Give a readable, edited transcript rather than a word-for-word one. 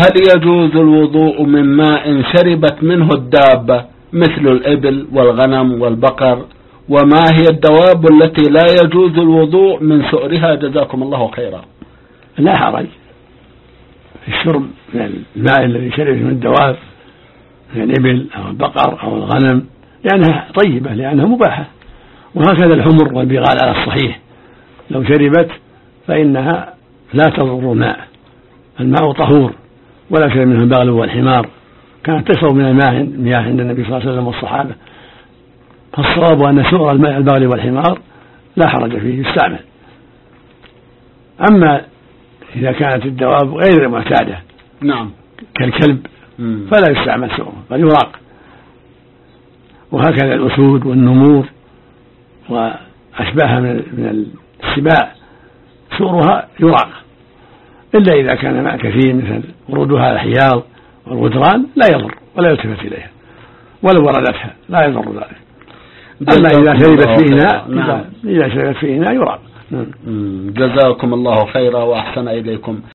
هل يجوز الوضوء من ماء شربت منه الدابة مثل الإبل والغنم والبقر؟ وما هي الدواب التي لا يجوز الوضوء من سؤرها جزاكم الله خيرا؟ لا حرج في الشرب من الماء الذي شرب من الدواب من الإبل أو البقر أو الغنم لأنها طيبة لأنها مباحة، وهكذا الحمر والبغال على الصحيح لو شربت فإنها لا تضر الماء طهور، ولا شرب منه البغل والحمار، كانت تشرب من المياه عند النبي صلى الله عليه وسلم والصحابة. فالصواب أن سؤر الماء البغل والحمار لا حرج فيه يستعمل. أما إذا كانت الدواب غير معتادة نعم كالكلب فلا يستعمل سؤره بل يراق، وهكذا الأسود والنمور وأشباهها من السباع سؤرها يراق، إلا إذا كان ماء كثير مثل ورودها الحياض والغدران لا يضر ولا يلتفت إليها، ولو وردتها لا يضر ذلك. أما إذا شربت في إناء يراق. جزاكم الله خيرا وأحسن إليكم.